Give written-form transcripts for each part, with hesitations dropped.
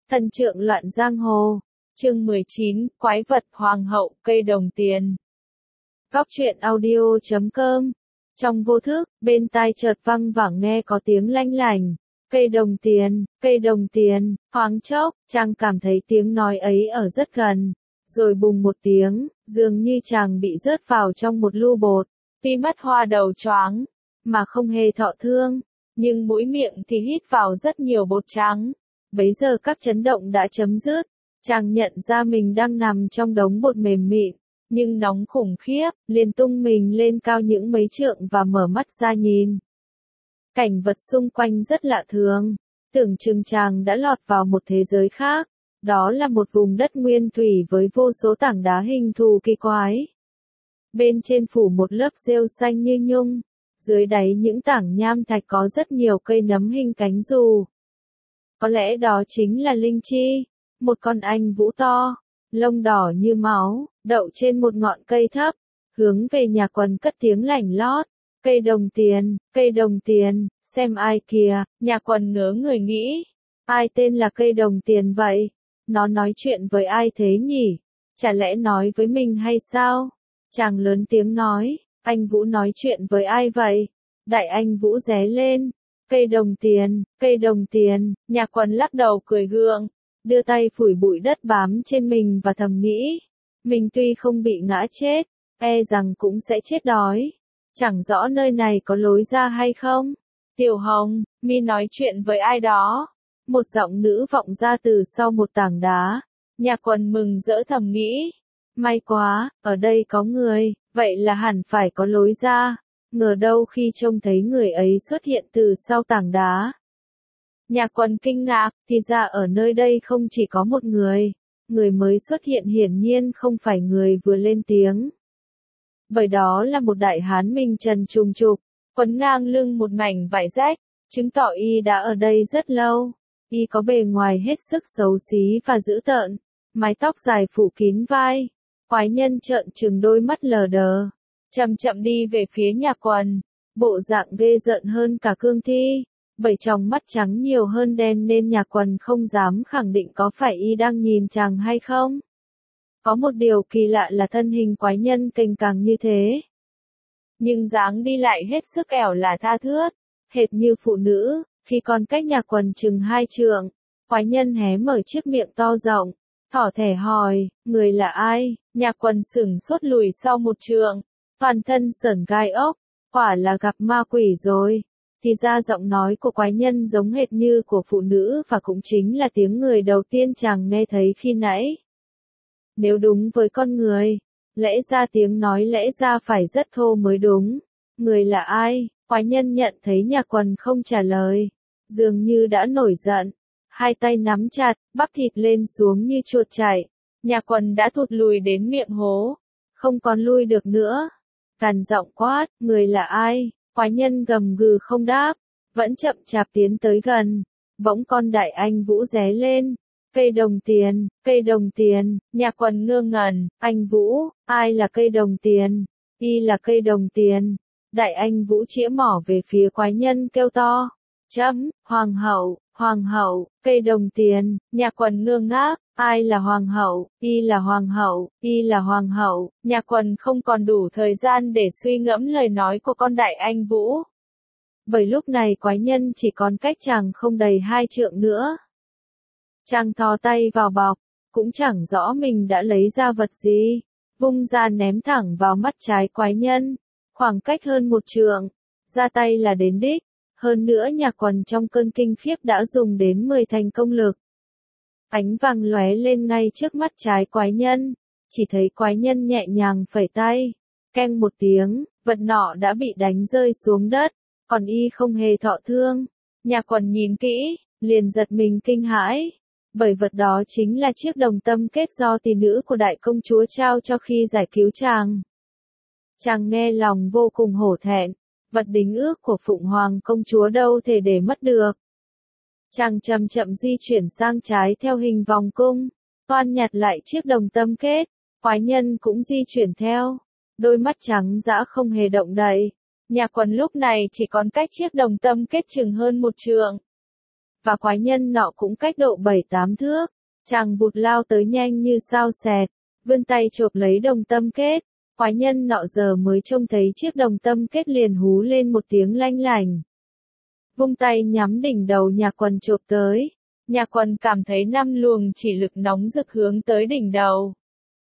Thần trượng loạn giang hồ. Chương 19, Quái vật hoàng hậu cây đồng tiền. Góc truyện audio.com. Trong vô thức, bên tai chợt văng vẳng nghe có tiếng lanh lảnh. Cây đồng tiền, thoáng chốc, chàng cảm thấy tiếng nói ấy ở rất gần. Rồi bùng một tiếng, dường như chàng bị rớt vào trong một lu bột. Tuy mắt hoa đầu choáng, mà không hề thọ thương, nhưng mũi miệng thì hít vào rất nhiều bột trắng. Bấy giờ các chấn động đã chấm dứt, chàng nhận ra mình đang nằm trong đống bột mềm mịn, nhưng nóng khủng khiếp, liền tung mình lên cao những mấy trượng và mở mắt ra nhìn. Cảnh vật xung quanh rất lạ thường, tưởng chừng chàng đã lọt vào một thế giới khác, đó là một vùng đất nguyên thủy với vô số tảng đá hình thù kỳ quái. Bên trên phủ một lớp rêu xanh như nhung, dưới đáy những tảng nham thạch có rất nhiều cây nấm hình cánh dù. Có lẽ đó chính là linh chi, một con anh vũ to, lông đỏ như máu, đậu trên một ngọn cây thấp, hướng về nhà quần cất tiếng lảnh lót. Cây đồng tiền, xem ai kìa, nhà quần ngớ người nghĩ. Ai tên là cây đồng tiền vậy? Nó nói chuyện với ai thế nhỉ? Chả lẽ nói với mình hay sao? Chàng lớn tiếng nói, anh Vũ nói chuyện với ai vậy? Đại anh Vũ ré lên. Cây đồng tiền, nhà quần lắc đầu cười gượng, đưa tay phủi bụi đất bám trên mình và thầm nghĩ, mình tuy không bị ngã chết, e rằng cũng sẽ chết đói. Chẳng rõ nơi này có lối ra hay không? Tiểu Hồng, mi nói chuyện với ai đó? Một giọng nữ vọng ra từ sau một tảng đá. Nhà quần mừng rỡ thầm nghĩ, may quá, ở đây có người, vậy là hẳn phải có lối ra. Ngờ đâu khi trông thấy người ấy xuất hiện từ sau tảng đá. Nhà quần kinh ngạc, thì ra ở nơi đây không chỉ có một người. Người mới xuất hiện hiển nhiên không phải người vừa lên tiếng. Bởi đó là một đại hán mình trần trùng trục, quấn ngang lưng một mảnh vải rách, chứng tỏ y đã ở đây rất lâu. Y có bề ngoài hết sức xấu xí và dữ tợn, mái tóc dài phủ kín vai. Quái nhân trợn trừng đôi mắt lờ đờ, chậm chậm đi về phía nhà quần, bộ dạng ghê rợn hơn cả cương thi, bởi tròng mắt trắng nhiều hơn đen nên nhà quần không dám khẳng định có phải y đang nhìn chàng hay không. Có một điều kỳ lạ là thân hình quái nhân kềnh càng như thế, nhưng dáng đi lại hết sức ẻo là tha thướt, hệt như phụ nữ. Khi còn cách nhà quần chừng 2 trượng, quái nhân hé mở chiếc miệng to rộng, thỏ thẻ hỏi, người là ai? Nhà quần sửng sốt lùi sau một trượng, toàn thân sởn gai ốc, quả là gặp ma quỷ rồi. Thì ra giọng nói của quái nhân giống hệt như của phụ nữ và cũng chính là tiếng người đầu tiên chàng nghe thấy khi nãy. Nếu đúng với con người, lẽ ra tiếng nói lẽ ra phải rất thô mới đúng. Người là ai? Quái nhân nhận thấy nhà quần không trả lời, dường như đã nổi giận, hai tay nắm chặt, bắp thịt lên xuống như chuột chạy. Nhà quần đã thụt lùi đến miệng hố, không còn lui được nữa. Gằn giọng quát, người là ai? Quái nhân gầm gừ không đáp, vẫn chậm chạp tiến tới gần. Bỗng con đại anh Vũ ré lên. Cây đồng tiền, nhà quần ngơ ngẩn, anh Vũ, ai là cây đồng tiền? Y là cây đồng tiền. Đại anh Vũ chĩa mỏ về phía quái nhân kêu to. Hoàng hậu, cây đồng tiền, nhà quần ngơ ngác, ai là hoàng hậu? Y là hoàng hậu, nhà quần không còn đủ thời gian để suy ngẫm lời nói của con đại anh Vũ. Bởi lúc này quái nhân chỉ còn cách chàng không đầy 2 trượng nữa. Chàng thò tay vào bọc, cũng chẳng rõ mình đã lấy ra vật gì, vung ra ném thẳng vào mắt trái quái nhân, khoảng cách hơn 1 trượng, ra tay là đến đích. Hơn nữa nhà quần trong cơn kinh khiếp đã dùng đến 10 thành công lực. Ánh vàng lóe lên ngay trước mắt trái quái nhân, chỉ thấy quái nhân nhẹ nhàng phẩy tay, keng một tiếng, vật nọ đã bị đánh rơi xuống đất, còn y không hề thọ thương. Nhà quần nhìn kỹ, liền giật mình kinh hãi, bởi vật đó chính là chiếc đồng tâm kết do tỷ nữ của đại công chúa trao cho khi giải cứu chàng. Chàng nghe lòng vô cùng hổ thẹn. Vật đính ước của Phụng Hoàng công chúa đâu thể để mất được. Chàng chậm chậm di chuyển sang trái theo hình vòng cung, toan nhặt lại chiếc đồng tâm kết, quái nhân cũng di chuyển theo, đôi mắt trắng dã không hề động đậy. Nhà quần lúc này chỉ còn cách chiếc đồng tâm kết chừng hơn 1 trượng. và quái nhân nọ cũng cách độ 7-8 thước. Chàng vụt lao tới nhanh như sao xẹt, vươn tay chộp lấy đồng tâm kết. Quái nhân nọ giờ mới trông thấy chiếc đồng tâm kết liền hú lên một tiếng lanh lảnh. Vung tay nhắm đỉnh đầu Nhạc Quần chộp tới. Nhạc Quần cảm thấy 5 luồng chỉ lực nóng rực hướng tới đỉnh đầu.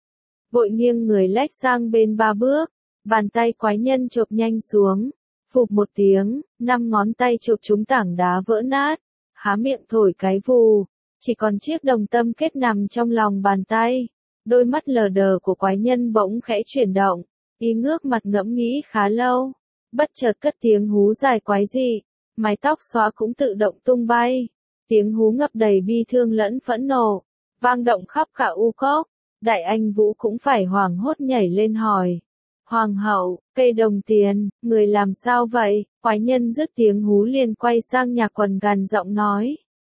Vội nghiêng người lách sang bên 3 bước, bàn tay quái nhân chộp nhanh xuống. Phụp một tiếng, 5 ngón tay chộp trúng tảng đá vỡ nát, há miệng thổi cái vù, chỉ còn chiếc đồng tâm kết nằm trong lòng bàn tay. Đôi mắt lờ đờ của quái nhân bỗng khẽ chuyển động, y ngước mặt ngẫm nghĩ khá lâu, bất chợt cất tiếng hú dài quái dị, mái tóc xóa cũng tự động tung bay. Tiếng hú ngập đầy bi thương lẫn phẫn nộ, vang động khắp cả u cốc. Đại Anh Vũ cũng phải hoảng hốt nhảy lên hỏi. Hoàng hậu, cây đồng tiền, người làm sao vậy? Quái nhân dứt tiếng hú liền quay sang Nhạc Quần gằn giọng nói.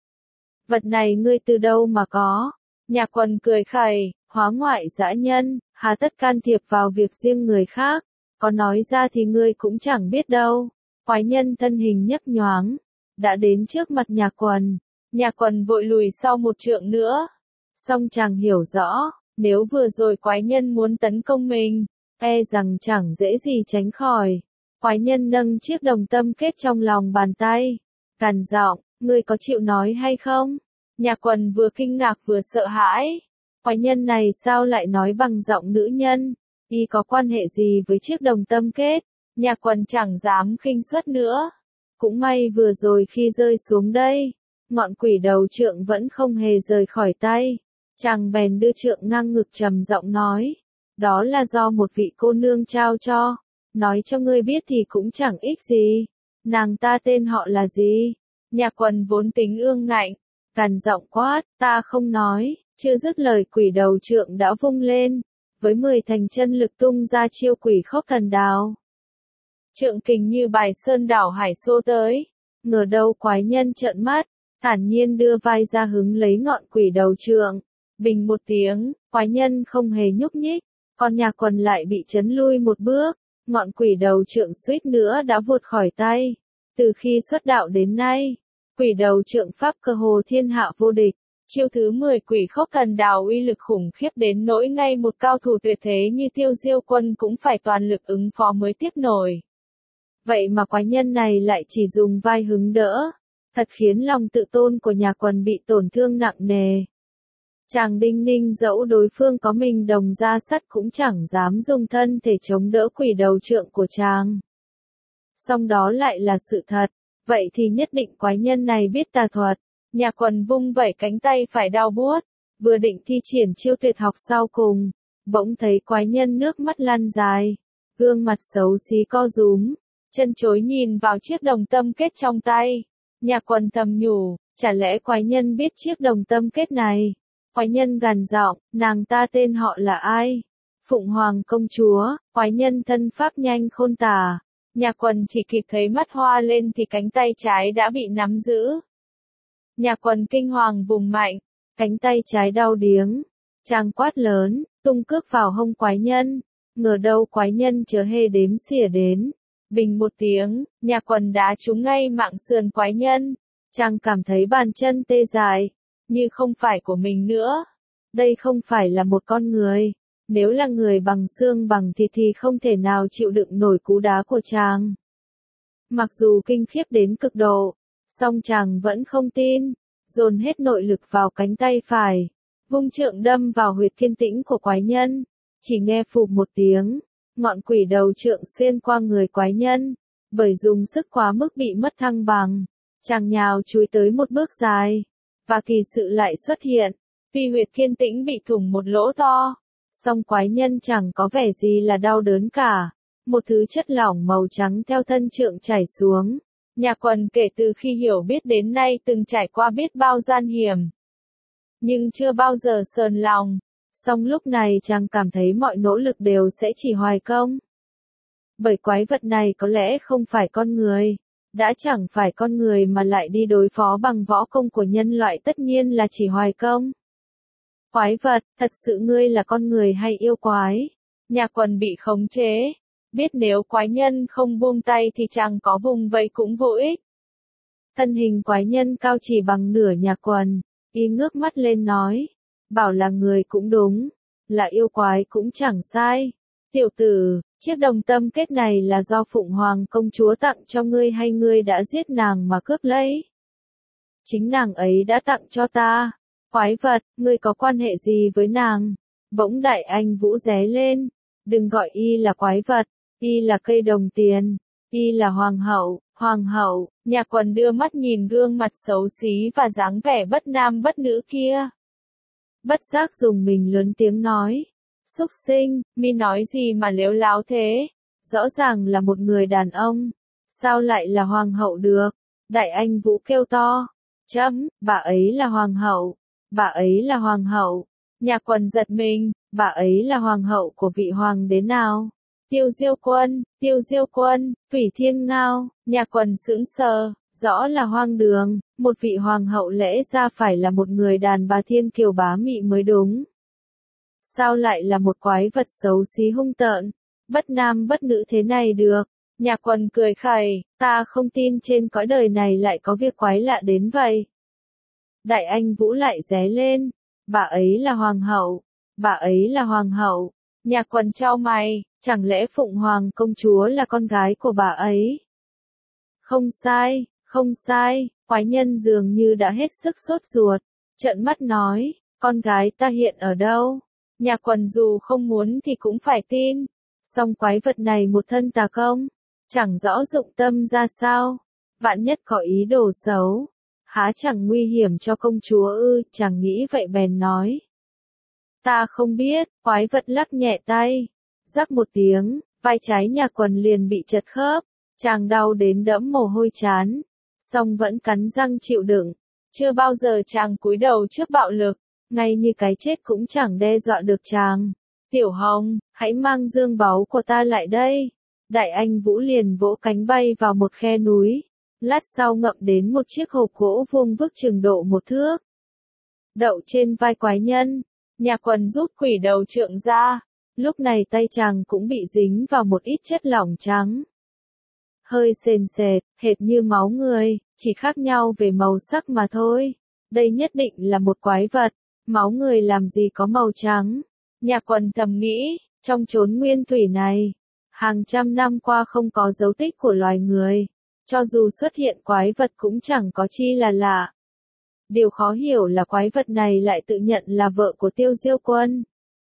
Vật này ngươi từ đâu mà có? Nhạc Quần cười khẩy, hóa ngoại dã nhân, hà tất can thiệp vào việc riêng người khác, có nói ra thì ngươi cũng chẳng biết đâu. Quái nhân thân hình nhấp nhoáng, đã đến trước mặt Nhạc Quần. Nhạc Quần vội lùi sau một trượng nữa. Song chàng hiểu rõ, nếu vừa rồi quái nhân muốn tấn công mình, e rằng chẳng dễ gì tránh khỏi. Quái nhân nâng chiếc đồng tâm kết trong lòng bàn tay, gằn giọng, ngươi có chịu nói hay không? Nhạc Quần vừa kinh ngạc vừa sợ hãi. Quái nhân này sao lại nói bằng giọng nữ nhân? Y có quan hệ gì với chiếc đồng tâm kết? Nhạc Quần chẳng dám khinh suất nữa. Cũng may vừa rồi khi rơi xuống đây, ngọn quỷ đầu trượng vẫn không hề rời khỏi tay. Chàng bèn đưa trượng ngang ngực trầm giọng nói, đó là do một vị cô nương trao cho, nói cho ngươi biết thì cũng chẳng ích gì. Nàng ta tên họ là gì? Nhạc Quần vốn tính ương ngạnh, gằn giọng quát, ta không nói. Chưa dứt lời quỷ đầu trượng đã vung lên, với 10 thành chân lực tung ra chiêu quỷ khốc thần đào. Trượng kình như bài sơn đảo hải xô tới, ngờ đâu quái nhân trợn mắt, thản nhiên đưa vai ra hứng lấy ngọn quỷ đầu trượng. Bình một tiếng, quái nhân không hề nhúc nhích, còn Nhạc Quần lại bị chấn lui một bước, ngọn quỷ đầu trượng suýt nữa đã vụt khỏi tay. Từ khi xuất đạo đến nay, quỷ đầu trượng pháp cơ hồ thiên hạ vô địch. Chiêu thứ 10 quỷ khốc thần đào uy lực khủng khiếp đến nỗi ngay một cao thủ tuyệt thế như Tiêu Diêu Quân cũng phải toàn lực ứng phó mới tiếp nổi. Vậy mà quái nhân này lại chỉ dùng vai hứng đỡ, thật khiến lòng tự tôn của Nhạc Quần bị tổn thương nặng nề. Chàng đinh ninh dẫu đối phương có mình đồng ra sắt cũng chẳng dám dùng thân thể chống đỡ quỷ đầu trượng của chàng. Song đó lại là sự thật, vậy thì nhất định quái nhân này biết tà thuật. Nhạc Quần vung vẩy cánh tay phải đau buốt, vừa định thi triển chiêu tuyệt học sau cùng, bỗng thấy quái nhân nước mắt lăn dài, gương mặt xấu xí co rúm, chân chối nhìn vào chiếc đồng tâm kết trong tay. Nhạc Quần thầm nhủ, chả lẽ quái nhân biết chiếc đồng tâm kết này? Quái nhân gằn giọng, nàng ta tên họ là ai? Phụng Hoàng công chúa. Quái nhân thân pháp nhanh khôn tả. Nhạc Quần chỉ kịp thấy mắt hoa lên thì cánh tay trái đã bị nắm giữ. Nhạc Quần kinh hoàng vùng mạnh, cánh tay trái đau điếng. Chàng quát lớn, tung cước vào hông quái nhân. Ngờ đâu quái nhân chớ hề đếm xỉa đến. Bình một tiếng, Nhạc Quần đá trúng ngay mạng sườn quái nhân. Chàng cảm thấy bàn chân tê dại, như không phải của mình nữa. Đây không phải là một con người. Nếu là người bằng xương bằng thịt thì không thể nào chịu đựng nổi cú đá của chàng. Mặc dù kinh khiếp đến cực độ, song chàng vẫn không tin, dồn hết nội lực vào cánh tay phải, vung trượng đâm vào huyệt thiên tĩnh của quái nhân. Chỉ nghe phụp một tiếng, ngọn quỷ đầu trượng xuyên qua người quái nhân, bởi dùng sức quá mức bị mất thăng bằng, chàng nhào chúi tới một bước dài, và kỳ sự lại xuất hiện, tuy huyệt thiên tĩnh bị thủng một lỗ to, song quái nhân chẳng có vẻ gì là đau đớn cả, một thứ chất lỏng màu trắng theo thân trượng chảy xuống. Nhạc Quần kể từ khi hiểu biết đến nay từng trải qua biết bao gian hiểm, nhưng chưa bao giờ sờn lòng. Song lúc này chàng cảm thấy mọi nỗ lực đều sẽ chỉ hoài công. Bởi quái vật này có lẽ không phải con người, đã chẳng phải con người mà lại đi đối phó bằng võ công của nhân loại tất nhiên là chỉ hoài công. Quái vật, thật sự ngươi là con người hay yêu quái? Nhạc Quần bị khống chế, biết nếu quái nhân không buông tay thì chàng có vùng vẫy cũng vô ích. Thân hình quái nhân cao chỉ bằng nửa nhà quần, y ngước mắt lên nói, bảo là người cũng đúng, là yêu quái cũng chẳng sai. Tiểu tử, chiếc đồng tâm kết này là do Phụng Hoàng công chúa tặng cho ngươi hay ngươi đã giết nàng mà cướp lấy? Chính nàng ấy đã tặng cho ta. Quái vật, ngươi có quan hệ gì với nàng? Bỗng Đại Anh Vũ ré lên. Đừng gọi y là quái vật, y là cây đồng tiền, y là hoàng hậu. Hoàng hậu, nhà quần đưa mắt nhìn gương mặt xấu xí và dáng vẻ bất nam bất nữ kia. Bất giác dùng mình lớn tiếng nói. Súc sinh, mi nói gì mà lếu láo thế? Rõ ràng là một người đàn ông. Sao lại là hoàng hậu được? Đại Anh Vũ kêu to. Chấm, bà ấy là hoàng hậu. Bà ấy là hoàng hậu. Nhà quần giật mình, bà ấy là hoàng hậu của vị hoàng đế nào? Tiêu Diêu Quân, Phỉ Thiên Ngao. Nhà quần sững sờ, rõ là hoang đường, một vị hoàng hậu lẽ ra phải là một người đàn bà thiên kiều bá mị mới đúng. Sao lại là một quái vật xấu xí hung tợn, bất nam bất nữ thế này được? Nhà quần cười khẩy, ta không tin trên cõi đời này lại có việc quái lạ đến vậy. Đại Anh Vũ lại ré lên, bà ấy là hoàng hậu, bà ấy là hoàng hậu. Nhà quần chau mày, chẳng lẽ Phụng Hoàng công chúa là con gái của bà ấy? Không sai, quái nhân dường như đã hết sức sốt ruột, trợn mắt nói, con gái ta hiện ở đâu? Nhà quần dù không muốn thì cũng phải tin, song quái vật này một thân tà công, chẳng rõ dụng tâm ra sao, vạn nhất có ý đồ xấu, há chẳng nguy hiểm cho công chúa ư? Chàng nghĩ vậy bèn nói. Ta không biết, quái vật lắc nhẹ tay, rắc một tiếng, vai trái nhà quần liền bị chật khớp, chàng đau đến đẫm mồ hôi trán, song vẫn cắn răng chịu đựng, chưa bao giờ chàng cúi đầu trước bạo lực, ngay như cái chết cũng chẳng đe dọa được chàng. Tiểu Hồng, hãy mang dương báu của ta lại đây. Đại Anh Vũ liền vỗ cánh bay vào một khe núi, lát sau ngậm đến một chiếc hộp gỗ vuông vức chừng độ 1 thước. Đậu trên vai quái nhân, nhà quần rút quỷ đầu trượng ra, lúc này tay chàng cũng bị dính vào một ít chất lỏng trắng. Hơi sền sệt, hệt như máu người, chỉ khác nhau về màu sắc mà thôi. Đây nhất định là một quái vật, máu người làm gì có màu trắng. Nhà quần thầm nghĩ, trong chốn nguyên thủy này, hàng trăm năm qua không có dấu tích của loài người, cho dù xuất hiện quái vật cũng chẳng có chi là lạ. Điều khó hiểu là quái vật này lại tự nhận là vợ của Tiêu Diêu Quân,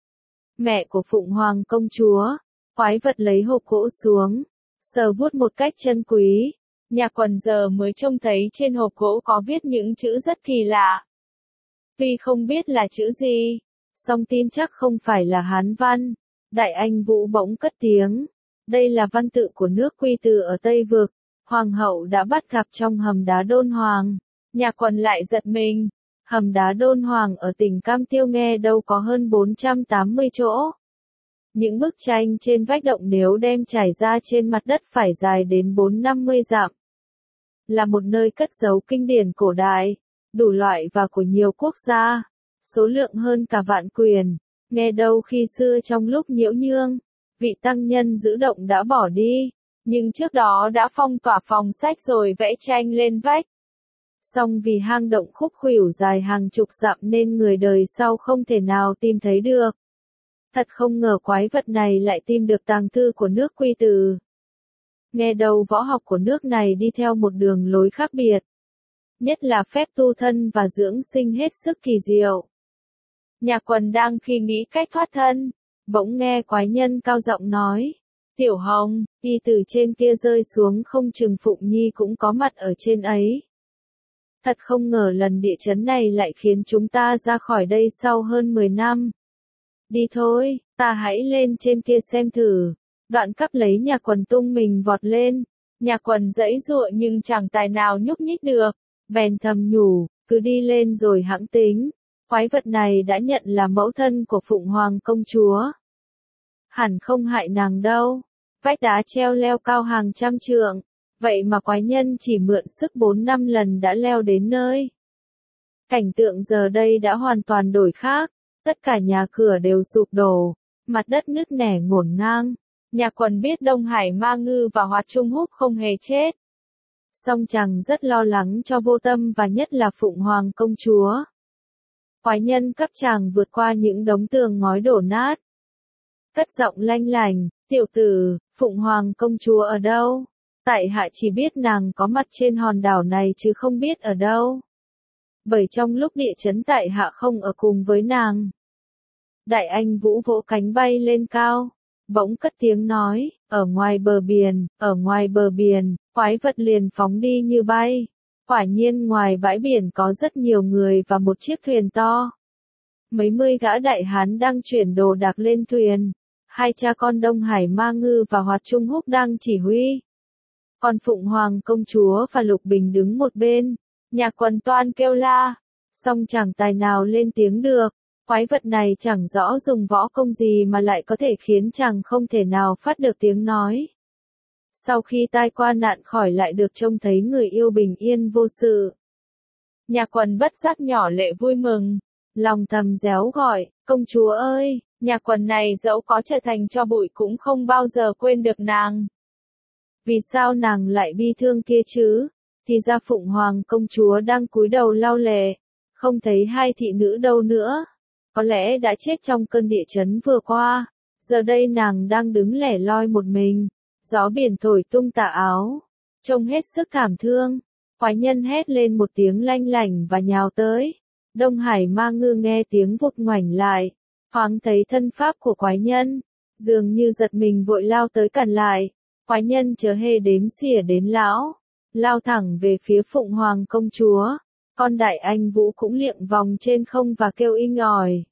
mẹ của Phụng Hoàng công chúa. Quái vật lấy hộp gỗ xuống, sờ vuốt một cách chân quý. Nhà quần giờ mới trông thấy trên hộp gỗ có viết những chữ rất kỳ lạ. Tuy không biết là chữ gì, song tin chắc không phải là Hán văn. Đại Anh Vũ bỗng cất tiếng. Đây là văn tự của nước Quy Từ ở Tây Vực. Hoàng hậu đã bắt gặp trong hầm đá Đôn Hoàng. Nhà quần lại giật mình. Hầm đá Đôn Hoàng ở tỉnh Cam Tiêu nghe đâu có hơn 480 chỗ. Những bức tranh trên vách động nếu đem trải ra trên mặt đất phải dài đến 450 dặm. Là một nơi cất giấu kinh điển cổ đại, đủ loại và của nhiều quốc gia, số lượng hơn cả vạn quyển. Nghe đâu khi xưa trong lúc nhiễu nhương, vị tăng nhân giữ động đã bỏ đi, nhưng trước đó đã phong tỏa phòng sách rồi vẽ tranh lên vách. Song vì hang động khúc khuỷu dài hàng chục dặm nên người đời sau không thể nào tìm thấy được. Thật không ngờ quái vật này lại tìm được tàng thư của nước Quy Từ. Nghe đầu võ học của nước này đi theo một đường lối khác biệt. Nhất là phép tu thân và dưỡng sinh hết sức kỳ diệu. Nhà quần đang khi nghĩ cách thoát thân, bỗng nghe quái nhân cao giọng nói. Tiểu Hồng, y từ trên kia rơi xuống không chừng Phụng Nhi cũng có mặt ở trên ấy. Thật không ngờ lần địa chấn này lại khiến chúng ta ra khỏi đây sau hơn 10 năm. Đi thôi, ta hãy lên trên kia xem thử. Đoạn cắp lấy nhà quần tung mình vọt lên. Nhà quần giãy giụa nhưng chẳng tài nào nhúc nhích được. Bèn thầm nhủ, cứ đi lên rồi hẵng tính. Quái vật này đã nhận là mẫu thân của Phụng Hoàng công chúa. Hẳn không hại nàng đâu. Vách đá treo leo cao hàng trăm trượng. Vậy mà quái nhân chỉ mượn sức 4-5 lần đã leo đến nơi. Cảnh tượng giờ đây đã hoàn toàn đổi khác. Tất cả nhà cửa đều sụp đổ. Mặt đất nứt nẻ ngổn ngang. Nhà quần biết Đông Hải Ma Ngư và Hoạt Trung Húc không hề chết. song chàng rất lo lắng cho Vô Tâm và nhất là Phụng Hoàng công chúa. Quái nhân các chàng vượt qua những đống tường ngói đổ nát. Cất giọng lanh lành, tiểu tử, Phụng Hoàng công chúa ở đâu? Tại hạ chỉ biết nàng có mặt trên hòn đảo này chứ không biết ở đâu. Bởi trong lúc địa chấn tại hạ không ở cùng với nàng. Đại Anh Vũ vỗ cánh bay lên cao, bỗng cất tiếng nói, ở ngoài bờ biển, quái vật liền phóng đi như bay. Quả nhiên ngoài bãi biển có rất nhiều người và một chiếc thuyền to. Mấy mươi gã đại hán đang chuyển đồ đạc lên thuyền. Hai cha con Đông Hải Ma Ngư và Hoạt Trung Húc đang chỉ huy. Còn Phụng Hoàng công chúa và Lục Bình đứng một bên. Nhạc Quần toan kêu la, song chẳng tài nào lên tiếng được. Quái vật này chẳng rõ dùng võ công gì mà lại có thể khiến chàng không thể nào phát được tiếng nói. Sau khi tai qua nạn khỏi lại được trông thấy người yêu bình yên vô sự. Nhạc Quần bất giác nhỏ lệ vui mừng, lòng thầm réo gọi, công chúa ơi, Nhạc Quần này dẫu có trở thành tro bụi cũng không bao giờ quên được nàng. Vì sao nàng lại bi thương kia chứ? Thì ra Phụng Hoàng công chúa đang cúi đầu lau lệ, không thấy hai thị nữ đâu nữa. Có lẽ đã chết trong cơn địa chấn vừa qua, giờ đây nàng đang đứng lẻ loi một mình, gió biển thổi tung tà áo, trông hết sức cảm thương. Quái nhân hét lên một tiếng lanh lảnh và nhào tới. Đông Hải Ma Ngư nghe tiếng vụt ngoảnh lại, thoáng thấy thân pháp của quái nhân, dường như giật mình vội lao tới cản lại. Quái nhân chớ hề đếm xỉa đến lão, lao thẳng về phía Phụng Hoàng công chúa. Con Đại Anh Vũ cũng liệng vòng trên không và kêu inh ỏi.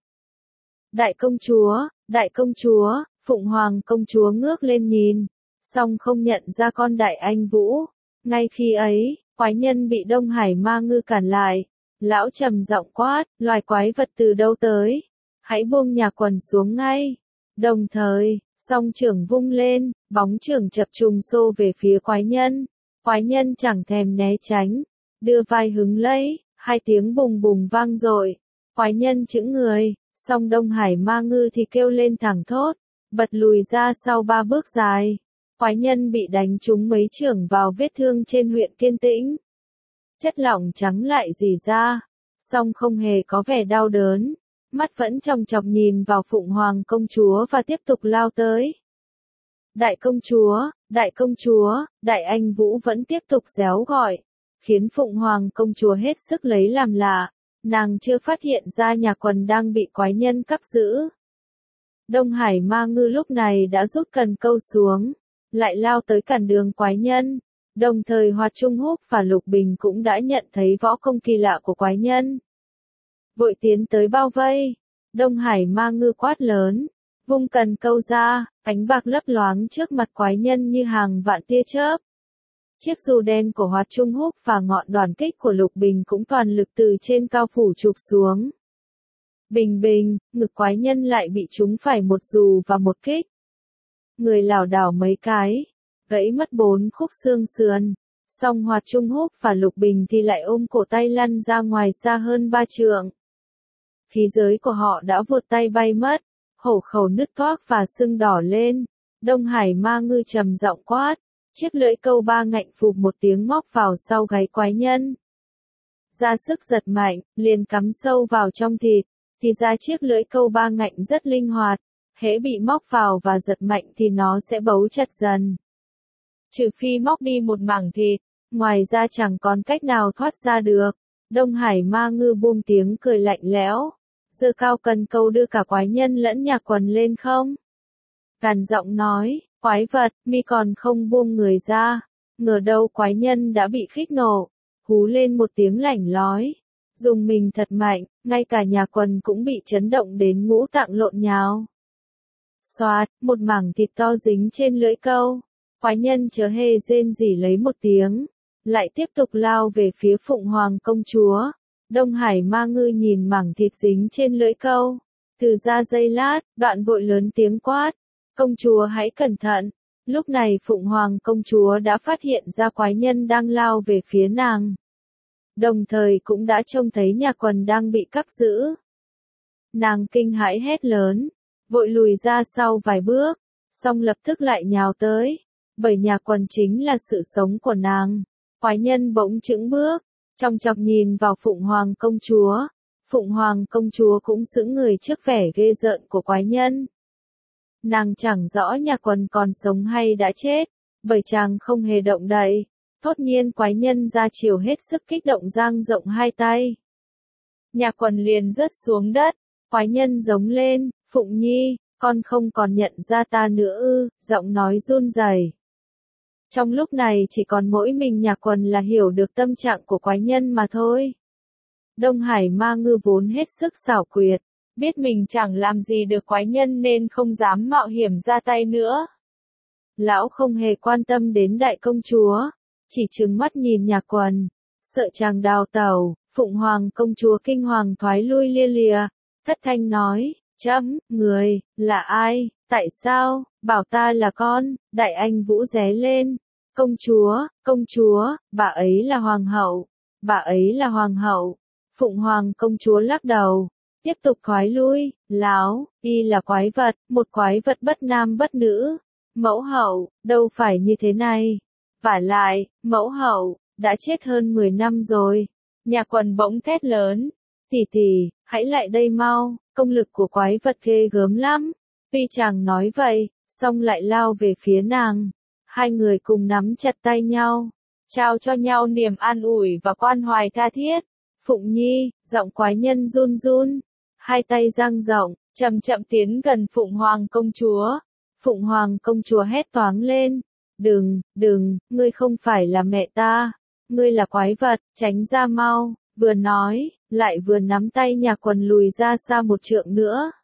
Đại công chúa, Phụng Hoàng công chúa ngước lên nhìn, song không nhận ra con Đại Anh Vũ. Ngay khi ấy, quái nhân bị Đông Hải Ma Ngư cản lại. Lão trầm giọng quát, loài quái vật từ đâu tới? Hãy buông Nhạc Quần xuống ngay. Đồng thời, song trưởng vung lên, bóng trưởng chập trùng xô về phía quái nhân. Quái nhân chẳng thèm né tránh, đưa vai hứng lấy, hai tiếng bùng bùng vang dội. Quái nhân chững người, song Đông Hải Ma Ngư thì kêu lên thẳng thốt, bật lùi ra sau 3 bước dài. Quái nhân bị đánh trúng mấy chưởng vào vết thương trên huyện Kiên Tĩnh. Chất lỏng trắng lại rỉ ra, song không hề có vẻ đau đớn, mắt vẫn chòng chọc nhìn vào Phụng Hoàng công chúa và tiếp tục lao tới. Đại công chúa, Đại Anh Vũ vẫn tiếp tục réo gọi, khiến Phụng Hoàng công chúa hết sức lấy làm lạ, nàng chưa phát hiện ra Nhạc Quần đang bị quái nhân cắp giữ. Đông Hải Ma Ngư lúc này đã rút cần câu xuống, lại lao tới cản đường quái nhân. Đồng thời Hoạt Trung Húc và Lục Bình cũng đã nhận thấy võ công kỳ lạ của quái nhân. Vội tiến tới bao vây. Đông Hải Ma Ngư quát lớn, vung cần câu ra, ánh bạc lấp loáng trước mặt quái nhân như hàng vạn tia chớp. Chiếc dù đen của Hoạt Trung Húc và ngọn đoàn kích của Lục Bình cũng toàn lực từ trên cao phủ chụp xuống. Bình bình, ngực quái nhân lại bị trúng phải một dù và một kích. Người lảo đảo mấy cái, gãy mất 4 khúc xương sườn. Song Hoạt Trung Húc và Lục Bình thì lại ôm cổ tay lăn ra ngoài xa hơn 3 trượng. Khí giới của họ đã vụt tay bay mất, hổ khẩu nứt toác và sưng đỏ lên. Đông Hải Ma Ngư trầm giọng quát, chiếc lưỡi câu ba ngạnh phụp một tiếng móc vào sau gáy quái nhân. Ra sức giật mạnh, liền cắm sâu vào trong thịt, thì ra chiếc lưỡi câu ba ngạnh rất linh hoạt, hễ bị móc vào và giật mạnh thì nó sẽ bấu chặt dần. Trừ phi móc đi một mảng thịt, ngoài ra chẳng còn cách nào thoát ra được. Đông Hải Ma Ngư buông tiếng cười lạnh lẽo, giơ cao cần câu đưa cả quái nhân lẫn Nhạc Quần lên không. Gằn giọng nói, quái vật, mi còn không buông người ra. Ngờ đâu quái nhân đã bị khích nộ, hú lên một tiếng lảnh lói, dùng mình thật mạnh, ngay cả Nhạc Quần cũng bị chấn động đến ngũ tạng lộn nhào. Xoạt, một mảng thịt to dính trên lưỡi câu. Quái nhân chớ hề rên rỉ lấy một tiếng, lại tiếp tục lao về phía Phụng Hoàng công chúa. Đông Hải Ma Ngư nhìn mảng thịt dính trên lưỡi câu, từ ra giây lát, đoạn vội lớn tiếng quát, công chúa hãy cẩn thận. Lúc này Phụng Hoàng công chúa đã phát hiện ra quái nhân đang lao về phía nàng. Đồng thời cũng đã trông thấy Nhạc Quần đang bị cắp giữ. Nàng kinh hãi hét lớn, vội lùi ra sau vài bước, song lập tức lại nhào tới. Bởi Nhạc Quần chính là sự sống của nàng. Quái nhân bỗng chững bước, chòng chọc nhìn vào Phụng Hoàng công chúa. Phụng Hoàng công chúa cũng sững người trước vẻ ghê rợn của quái nhân. Nàng chẳng rõ nhà quần còn sống hay đã chết, bởi chàng không hề động đậy. Thốt nhiên quái nhân ra chiều hết sức kích động dang rộng hai tay. Nhà quần liền rớt xuống đất, quái nhân giống lên, Phụng Nhi, con không còn nhận ra ta nữa ư, giọng nói run rẩy. Trong lúc này chỉ còn mỗi mình nhà quần là hiểu được tâm trạng của quái nhân mà thôi. Đông Hải Ma Ngư vốn hết sức xảo quyệt, biết mình chẳng làm gì được quái nhân nên không dám mạo hiểm ra tay nữa. Lão không hề quan tâm đến đại công chúa, chỉ trừng mắt nhìn nhà quần, sợ chàng đào tẩu. Phụng Hoàng công chúa kinh hoàng thoái lui lia lịa, thất thanh nói, người, là ai, tại sao, bảo ta là con, đại anh vũ ré lên, công chúa, bà ấy là hoàng hậu, bà ấy là hoàng hậu. Phụng Hoàng công chúa lắc đầu, tiếp tục thoái lui, láo, y là quái vật, một quái vật bất nam bất nữ. Mẫu hậu, đâu phải như thế này. Vả lại, mẫu hậu, đã chết hơn 10 năm rồi. Nhà quần bỗng thét lớn, tỷ, hãy lại đây mau, công lực của quái vật ghê gớm lắm. Tuy chàng nói vậy, xong lại lao về phía nàng. Hai người cùng nắm chặt tay nhau, trao cho nhau niềm an ủi và quan hoài tha thiết. Phụng Nhi, giọng quái nhân run run, hai tay dang rộng, chậm chậm tiến gần Phụng Hoàng công chúa. Phụng Hoàng công chúa hét toáng lên, đừng, ngươi không phải là mẹ ta, ngươi là quái vật, tránh ra mau, vừa nói, lại vừa nắm tay nhà quần lùi ra xa một trượng nữa.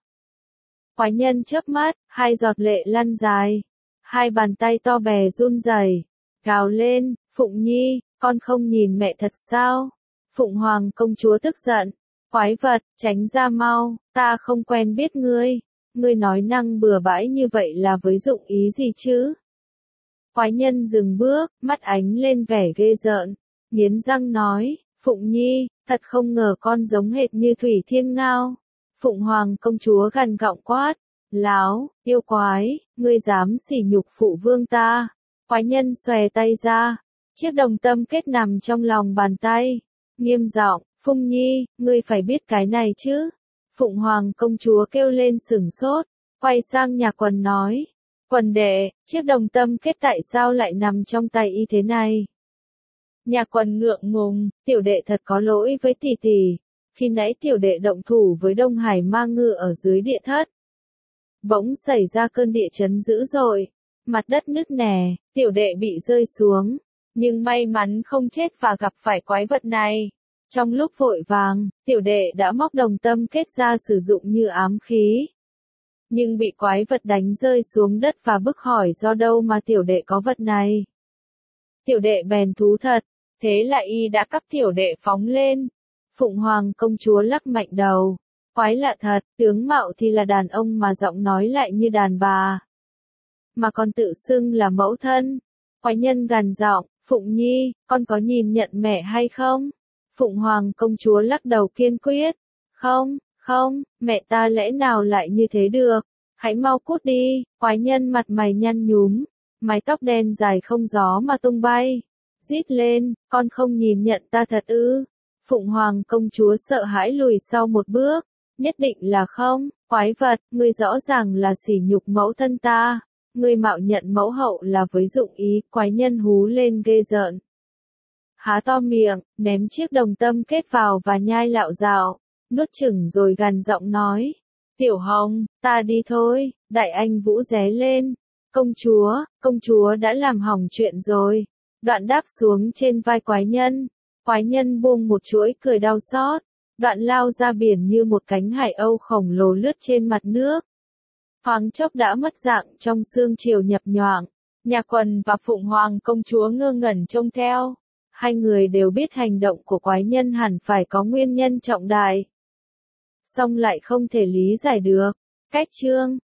Quái nhân chớp mắt, hai giọt lệ lăn dài, hai bàn tay to bè run rẩy, gào lên, Phụng Nhi, con không nhìn mẹ thật sao? Phụng Hoàng công chúa tức giận, quái vật, tránh ra mau, ta không quen biết ngươi nói năng bừa bãi như vậy là với dụng ý gì chứ? Quái nhân dừng bước, mắt ánh lên vẻ ghê rợn, nghiến răng nói, Phụng Nhi, thật không ngờ con giống hệt như Thủy Thiên Ngao. Phụng Hoàng công chúa gằn gọng quát, láo, yêu quái, ngươi dám sỉ nhục phụ vương ta. Quái nhân xòe tay ra, chiếc đồng tâm kết nằm trong lòng bàn tay, nghiêm giọng, Phụng Nhi, ngươi phải biết cái này chứ. Phụng Hoàng công chúa kêu lên sửng sốt, quay sang nhà quần nói, quần đệ, chiếc đồng tâm kết tại sao lại nằm trong tay y thế này? Nhà quần ngượng ngùng, tiểu đệ thật có lỗi với tỷ, khi nãy tiểu đệ động thủ với Đông Hải Ma Ngư ở dưới địa thất. Bỗng xảy ra cơn địa chấn dữ dội, mặt đất nứt nẻ, tiểu đệ bị rơi xuống, nhưng may mắn không chết và gặp phải quái vật này. Trong lúc vội vàng, tiểu đệ đã móc đồng tâm kết ra sử dụng như ám khí. Nhưng bị quái vật đánh rơi xuống đất và bức hỏi do đâu mà tiểu đệ có vật này. Tiểu đệ bèn thú thật, thế là y đã cắp tiểu đệ phóng lên. Phụng Hoàng công chúa lắc mạnh đầu, quái lạ thật, tướng mạo thì là đàn ông mà giọng nói lại như đàn bà. Mà còn tự xưng là mẫu thân. Quái nhân gằn giọng, Phụng Nhi, con có nhìn nhận mẹ hay không? Phụng Hoàng công chúa lắc đầu kiên quyết, không, mẹ ta lẽ nào lại như thế được, hãy mau cút đi. Quái nhân mặt mày nhăn nhúm, mái tóc đen dài không gió mà tung bay, rít lên, con không nhìn nhận ta thật ư? Phụng Hoàng công chúa sợ hãi lùi sau một bước, nhất định là không, quái vật, ngươi rõ ràng là sỉ nhục mẫu thân ta, ngươi mạo nhận mẫu hậu là với dụng ý. Quái nhân hú lên ghê rợn, há to miệng, ném chiếc đồng tâm kết vào và nhai lạo dạo, nuốt chửng rồi gằn giọng nói, Tiểu Hồng, ta đi thôi. Đại anh vũ ré lên, công chúa đã làm hỏng chuyện rồi. Đoạn đáp xuống trên vai quái nhân buông một chuỗi cười đau xót, đoạn lao ra biển như một cánh hải âu khổng lồ lướt trên mặt nước. Thoáng chốc đã mất dạng trong sương chiều nhập nhoạng, nhà quần và Phụng Hoàng công chúa ngơ ngẩn trông theo. Hai người đều biết hành động của quái nhân hẳn phải có nguyên nhân trọng đại, song lại không thể lý giải được. Cách chương